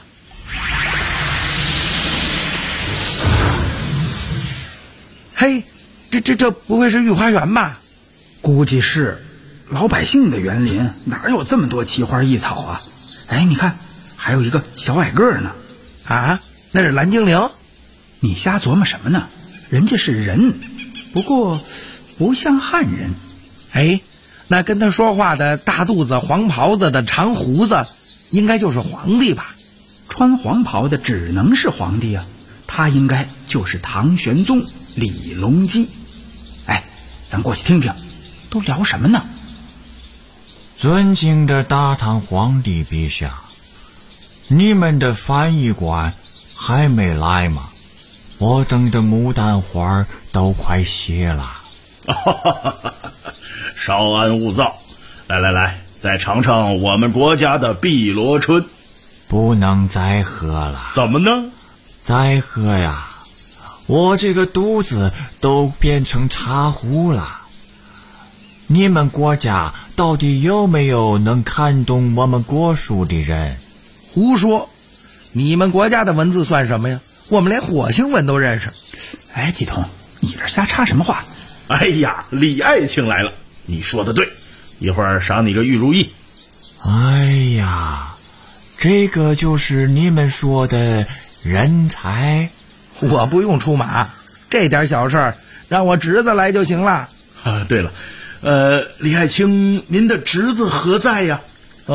Speaker 9: 嘿，这不会是御花园吧？
Speaker 8: 估计是，老百姓的园林哪有这么多奇花异草啊？哎，你看，还有一个小矮个呢。
Speaker 9: 啊，那是蓝精灵？
Speaker 8: 你瞎琢磨什么呢？人家是人，不过不像汉人。
Speaker 9: 哎，那跟他说话的大肚子、黄袍子的长胡子，应该就是皇帝吧？
Speaker 8: 穿黄袍的只能是皇帝啊，他应该就是唐玄宗李隆基。哎，咱过去听听，都聊什么呢？
Speaker 11: 尊敬的大唐皇帝陛下，你们的翻译官还没来吗？我等的牡丹花都快谢了。
Speaker 7: 稍安勿躁，来，再尝尝我们国家的碧螺春。
Speaker 11: 不能再喝了。
Speaker 7: 怎么呢？
Speaker 11: 再喝呀，我这个肚子都变成茶壶了。你们国家到底有没有能看懂我们国书的人？
Speaker 9: 胡说，你们国家的文字算什么呀？我们连火星文都认识。
Speaker 8: 哎，季彤，你这瞎插什么话？
Speaker 7: 哎呀，李爱卿来了，你说的对，一会儿赏你个玉如意。
Speaker 11: 哎呀，这个就是你们说的人才？
Speaker 9: 我不用出马，这点小事儿让我侄子来就行了。
Speaker 7: 啊，对了，李爱卿，您的侄子何在呀？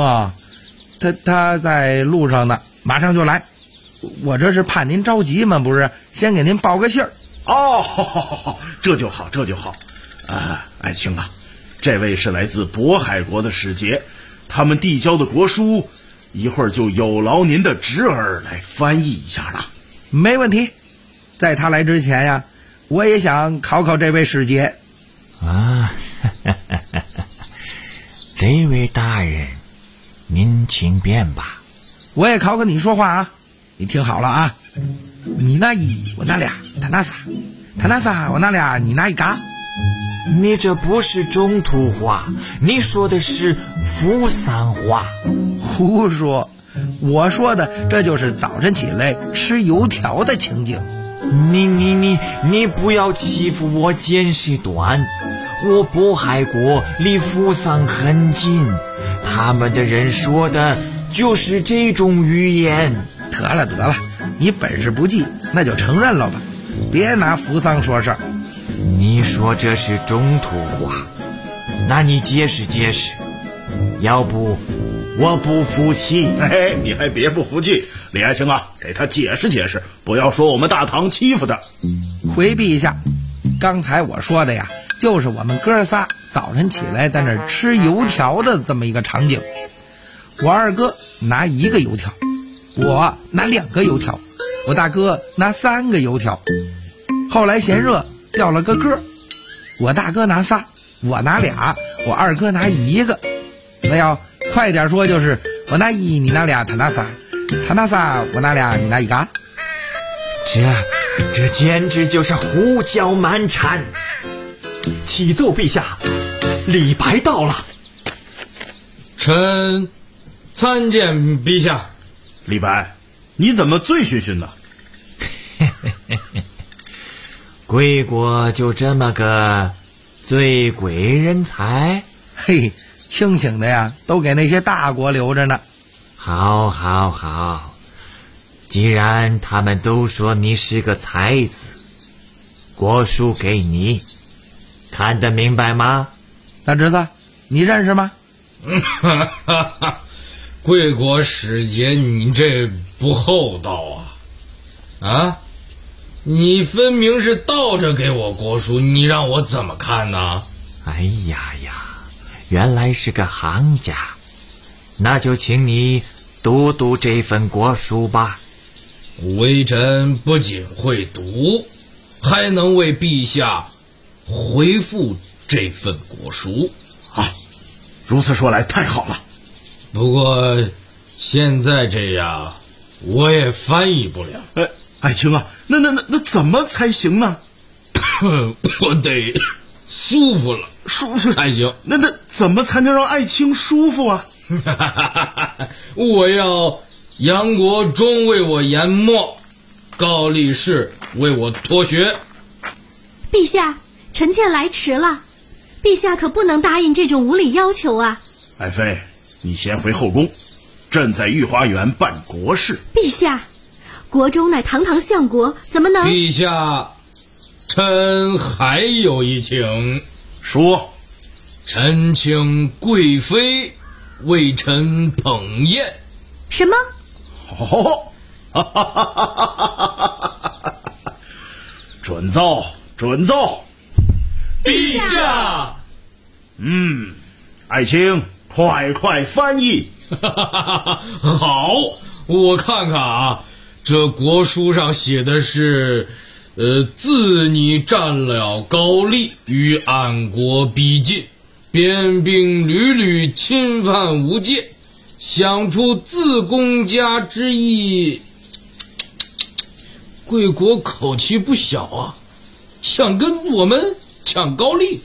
Speaker 9: 他在路上呢，马上就来。我这是怕您着急嘛，不是？先给您报个信儿。
Speaker 7: 哦，这就好。爱卿啊，这位是来自渤海国的使节，他们递交的国书，一会儿就有劳您的侄儿来翻译一下了。
Speaker 9: 没问题。在他来之前呀，我也想考考这位使节。
Speaker 11: 啊，这位大人，您请便吧。
Speaker 9: 我也考考你说话啊，你听好了啊，你拿一，我拿俩，他拿仨，他拿仨，我拿俩，你拿一嘎。
Speaker 11: 你这不是中土话，你说的是扶桑话。
Speaker 9: 胡说，我说的这就是早晨起来吃油条的情景。
Speaker 11: 你不要欺负我见识短，我渤海国离扶桑很近，他们的人说的就是这种语言。
Speaker 9: 得了，你本事不济，那就承认了吧，别拿扶桑说事儿。
Speaker 11: 你说这是中土话，那你解释解释，要不我不服气。
Speaker 7: 哎，你还别不服气，李爱卿啊，给他解释解释，不要说我们大唐欺负他。
Speaker 9: 回避一下，刚才我说的呀，就是我们哥仨早晨起来在那儿吃油条的这么一个场景。我二哥拿1个油条，我拿2个油条，我大哥拿3个油条。后来嫌热掉了个个，我大哥拿仨，我拿俩，我二哥拿1个。那要快点说就是我拿1，你拿俩，他拿仨，他拿仨，我拿俩，你拿1个。
Speaker 11: 这简直就是胡搅蛮缠。
Speaker 6: 启奏陛下，李白到了。
Speaker 10: 臣参见陛下。
Speaker 7: 李白，你怎么醉醺醺的？
Speaker 11: 贵国就这么个醉鬼人才？
Speaker 9: 嘿，清醒的呀，都给那些大国留着呢。
Speaker 11: 好，既然他们都说你是个才子，国书给你，看得明白吗？
Speaker 9: 大侄子，你认识吗？
Speaker 10: 贵国使节，你这不厚道啊！你分明是倒着给我国书，你让我怎么看呢？
Speaker 11: 哎呀，原来是个行家，那就请你读读这份国书吧。
Speaker 10: 微臣不仅会读，还能为陛下回复这份国书。
Speaker 7: 啊，如此说来太好了。
Speaker 10: 不过现在这样， 我也翻译不了。
Speaker 7: 爱卿啊，那怎么才行呢？
Speaker 10: 我得舒服了，舒服才行。
Speaker 7: 那怎么才能让爱卿舒服啊？
Speaker 10: 我要杨国忠为我研墨，高力士为我脱学。
Speaker 5: 陛下，臣妾来迟了，陛下可不能答应这种无理要求啊！
Speaker 7: 爱妃，你先回后宫，朕在御花园办国事。
Speaker 5: 陛下，国忠乃堂堂相国，怎么能？
Speaker 10: 陛下，臣还有一请。
Speaker 7: 说。
Speaker 10: 臣请贵妃为臣捧宴。
Speaker 5: 什么？
Speaker 7: 准奏，准奏。
Speaker 10: 陛下。
Speaker 7: 爱卿，快翻译。
Speaker 10: 好，我看看啊，这国书上写的是，自你占了高丽，与安国逼近，边兵屡屡侵犯无界，想出自攻家之意。贵国口气不小啊，想跟我们抢高丽。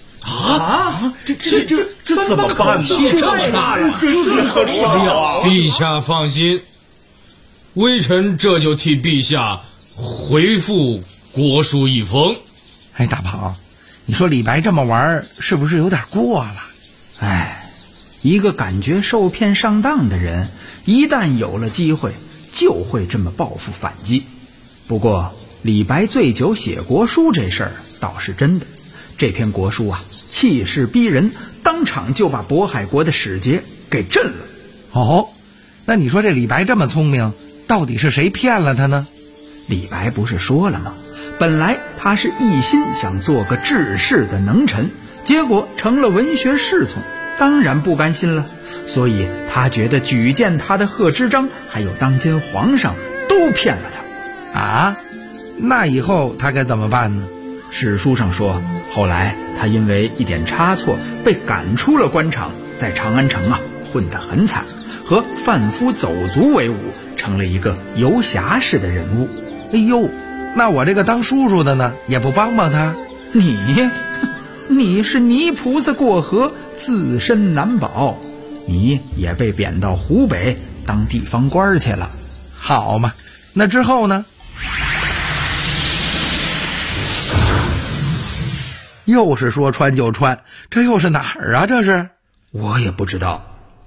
Speaker 7: 这怎么办呢？
Speaker 10: 这么大呀，
Speaker 7: 这可受不了啊！
Speaker 10: 陛下放心，微臣这就替陛下回复国书一封。
Speaker 9: 哎，大鹏，你说李白这么玩是不是有点过了？
Speaker 8: 一个感觉受骗上当的人，一旦有了机会，就会这么报复反击。不过李白醉酒写国书这事儿倒是真的，这篇国书啊，气势逼人，当场就把渤海国的使节给震了。
Speaker 9: 哦，那你说这李白这么聪明，到底是谁骗了他呢？
Speaker 8: 李白不是说了吗？本来他是一心想做个治世的能臣，结果成了文学侍从，当然不甘心了。所以他觉得举荐他的贺知章还有当今皇上都骗了他。
Speaker 9: 啊，那以后他该怎么办呢？
Speaker 8: 史书上说，后来他因为一点差错被赶出了官场，在长安城混得很惨，和贩夫走卒为伍，成了一个游侠式的人物。
Speaker 9: 哎呦，那我这个当叔叔的呢，也不帮帮他？
Speaker 8: 你是泥菩萨过河，自身难保，你也被贬到湖北当地方官去了。
Speaker 9: 好嘛，那之后呢？又是说穿就穿，这又是哪儿啊？这是
Speaker 8: 我也不知道。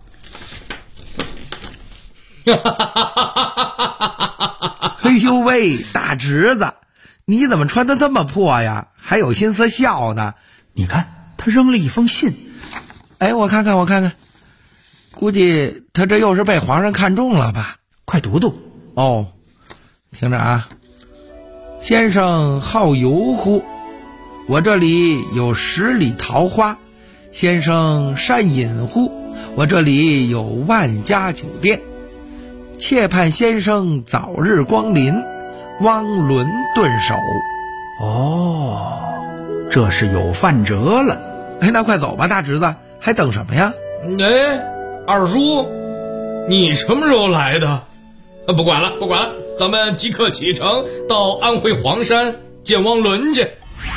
Speaker 9: 哎呦喂，大侄子，你怎么穿得这么破呀？还有心思笑呢？
Speaker 8: 你看，他扔了一封信。
Speaker 9: 哎，我看看，估计他这又是被皇上看中了吧？
Speaker 8: 快读读。
Speaker 9: 哦，听着啊，先生好游乎？我这里有10里桃花，先生善饮乎？我这里有万家酒店，切盼先生早日光临，汪伦顿首。
Speaker 8: 哦，这是有范辙了。
Speaker 9: 哎，那快走吧，大侄子，还等什么呀？
Speaker 10: 哎，二叔，你什么时候来的？不管了，咱们即刻启程到安徽黄山见汪伦去。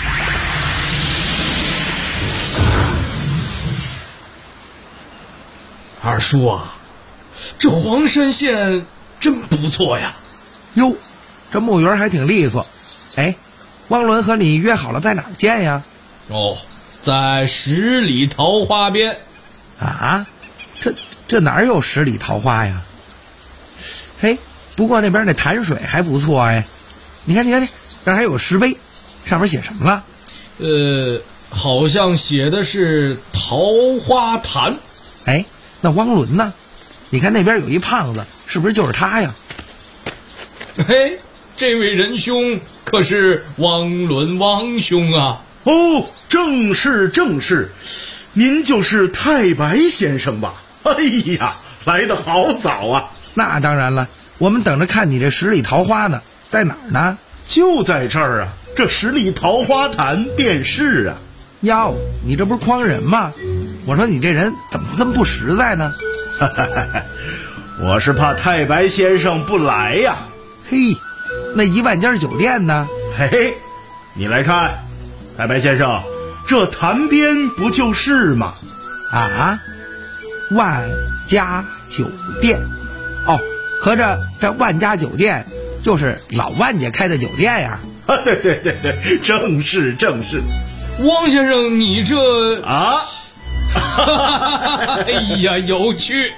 Speaker 10: 二叔啊，这黄山县真不错呀。
Speaker 9: 哟，这墓园还挺利索。哎，汪伦和你约好了在哪儿见呀？
Speaker 10: 哦，在10里桃花边。
Speaker 9: 啊，这哪有10里桃花呀？嘿，不过那边那潭水还不错哎。你看，那还有石碑，上面写什么了？
Speaker 10: 好像写的是桃花潭。
Speaker 9: 哎，那汪伦呢？你看那边有一胖子，是不是就是他呀？
Speaker 10: 嘿，这位仁兄可是汪伦汪兄啊。
Speaker 7: 哦，正是，您就是太白先生吧？哎呀，来得好早啊！
Speaker 9: 那当然了，我们等着看你这10里桃花呢。在哪儿呢？
Speaker 7: 就在这儿啊，这10里桃花潭便是啊。
Speaker 9: 哟，你这不是诓人吗？我说你这人怎么这么不实在呢？
Speaker 7: 我是怕太白先生不来呀。
Speaker 9: 嘿，那1万家酒店呢？
Speaker 7: 嘿，你来看，太白先生，这潭边不就是吗？
Speaker 9: 啊，万家酒店，哦，合着这万家酒店就是老万家开的酒店呀？
Speaker 7: 啊，对对对对，正是。
Speaker 10: 汪先生，你这
Speaker 7: 啊，
Speaker 10: 哎呀，有趣，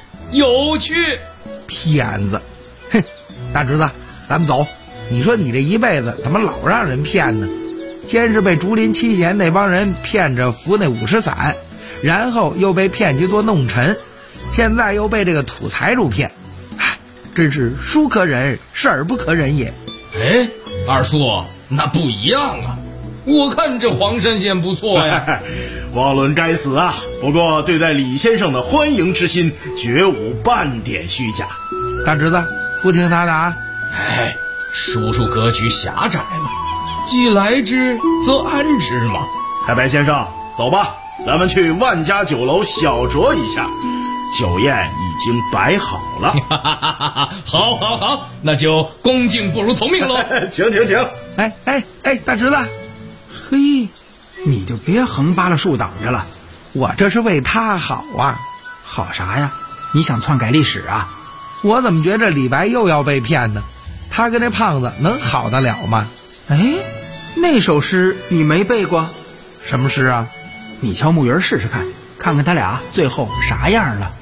Speaker 9: 骗子！哼，大侄子，咱们走。你说你这一辈子怎么老让人骗呢？先是被竹林七贤那帮人骗着扶那50伞，然后又被骗去做弄臣，现在又被这个土财主骗，真是书可忍，事儿不可忍也。
Speaker 10: 哎，二叔，那不一样啊！我看这黄山县不错呀。
Speaker 7: 汪伦该死啊！不过对待李先生的欢迎之心绝无半点虚假。
Speaker 9: 大侄子，不听他的啊！
Speaker 10: 哎，叔叔格局狭窄了，既来之则安之嘛。
Speaker 7: 太白先生，走吧，咱们去万家酒楼小酌一下，酒宴已经摆好了。
Speaker 10: 好，那就恭敬不如从命喽。
Speaker 7: 请。
Speaker 9: 哎，大侄子，嘿，你就别横扒拉竖挡着了，我这是为他好啊。
Speaker 8: 好啥呀？你想篡改历史啊？
Speaker 9: 我怎么觉着李白又要被骗呢？他跟那胖子能好得了吗？
Speaker 8: 哎，那首诗你没背过？
Speaker 9: 什么诗啊？
Speaker 8: 你敲木鱼试试看，看看他俩最后啥样了。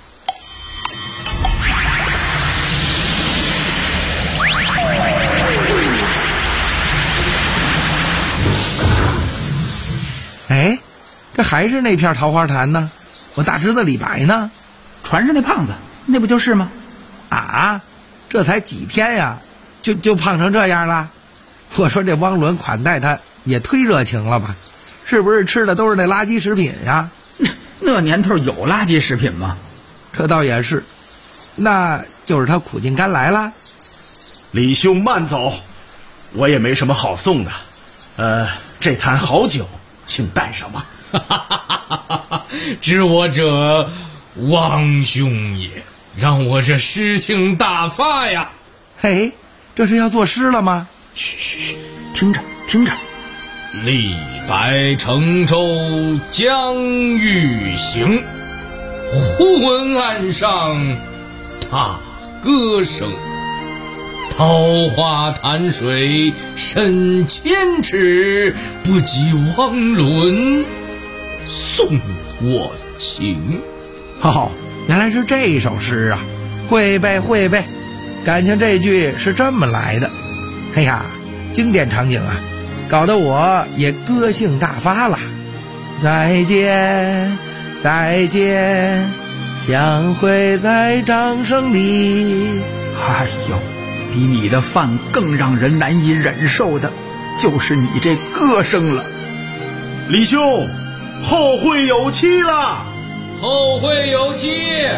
Speaker 9: 哎，这还是那片桃花潭呢，我大侄子李白呢？
Speaker 8: 船上那胖子，那不就是吗？
Speaker 9: 啊，这才几天呀，就胖成这样了？我说这汪伦款待他也忒热情了吧？是不是吃的都是那垃圾食品呀？
Speaker 8: 那年头有垃圾食品吗？
Speaker 9: 这倒也是，那就是他苦尽甘来了。
Speaker 7: 李兄慢走，我也没什么好送的。这坛好酒，请带上吧。
Speaker 10: 知我者汪兄也，让我这诗兴大发呀。
Speaker 9: 嘿，这是要作诗了吗？
Speaker 8: 嘘，听着。
Speaker 10: 李白乘舟将欲行，忽闻岸上踏歌声。桃花潭水深千尺，不及汪伦送我情。
Speaker 9: 原来是这首诗啊！会背，感情这句是这么来的。哎呀，经典场景啊，搞得我也歌兴大发了。再见，相会在掌声里。
Speaker 8: 哎呦，比你的饭更让人难以忍受的，就是你这歌声了。
Speaker 7: 李兄，后会有期了。
Speaker 10: 后会有期。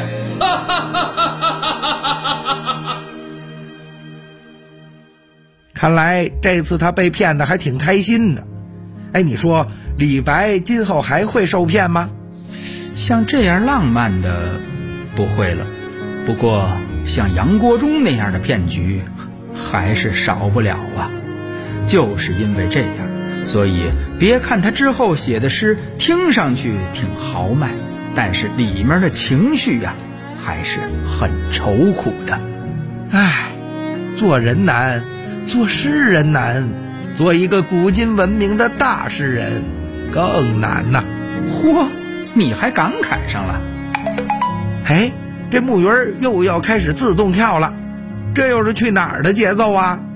Speaker 9: 看来这次他被骗的还挺开心的。哎，你说李白今后还会受骗吗？
Speaker 8: 像这样浪漫的不会了，不过像杨国忠那样的骗局还是少不了啊。就是因为这样，所以别看他之后写的诗听上去挺豪迈，但是里面的情绪呀，还是很愁苦的。
Speaker 9: 唉，做人难，做诗人难，做一个古今闻名的大诗人更难呐。
Speaker 8: 嚯，你还感慨上了？
Speaker 9: 哎，这木鱼又要开始自动跳了，这又是去哪儿的节奏啊？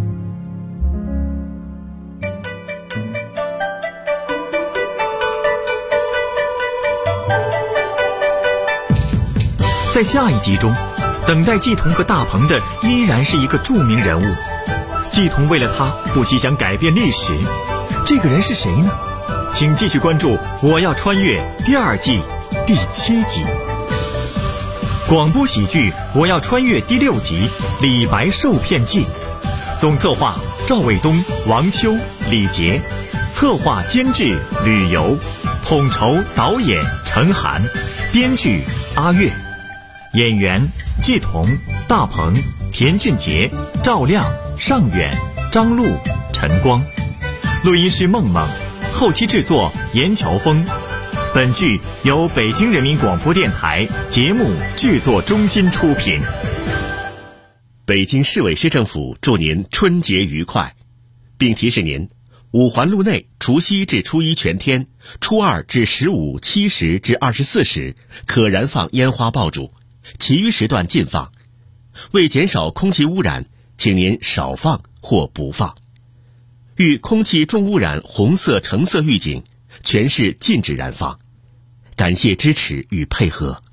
Speaker 2: 在下一集中，等待季童和大鹏的依然是一个著名人物。季童为了他不惜想改变历史，这个人是谁呢？请继续关注《我要穿越》第2季第7集。广播喜剧《我要穿越》第6集《李白受骗记》，总策划赵卫东、王秋、李杰，策划监制吕游，统筹导演陈涵，编剧阿月。 演员季彤、大鹏、田俊杰、赵亮、尚远、张璐、陈光，录音师梦梦，后期制作严乔峰。本剧由北京人民广播电台节目制作中心出品。
Speaker 14: 北京市委市政府祝您春节愉快，并提示您，五环路内除夕至初一全天，初二至15、7时至24时可燃放烟花爆竹，其余时段禁放。为减少空气污染，请您少放或不放。遇空气重污染红色、橙色预警，全市禁止燃放。感谢支持与配合。